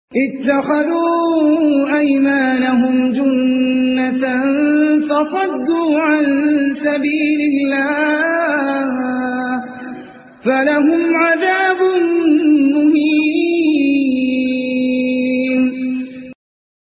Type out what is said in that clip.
इत्तख़ज़ू अयमानहुम जुन्नतन फ़सद्दू अन सबीलिल्लाह फलहुम अज़ाबुन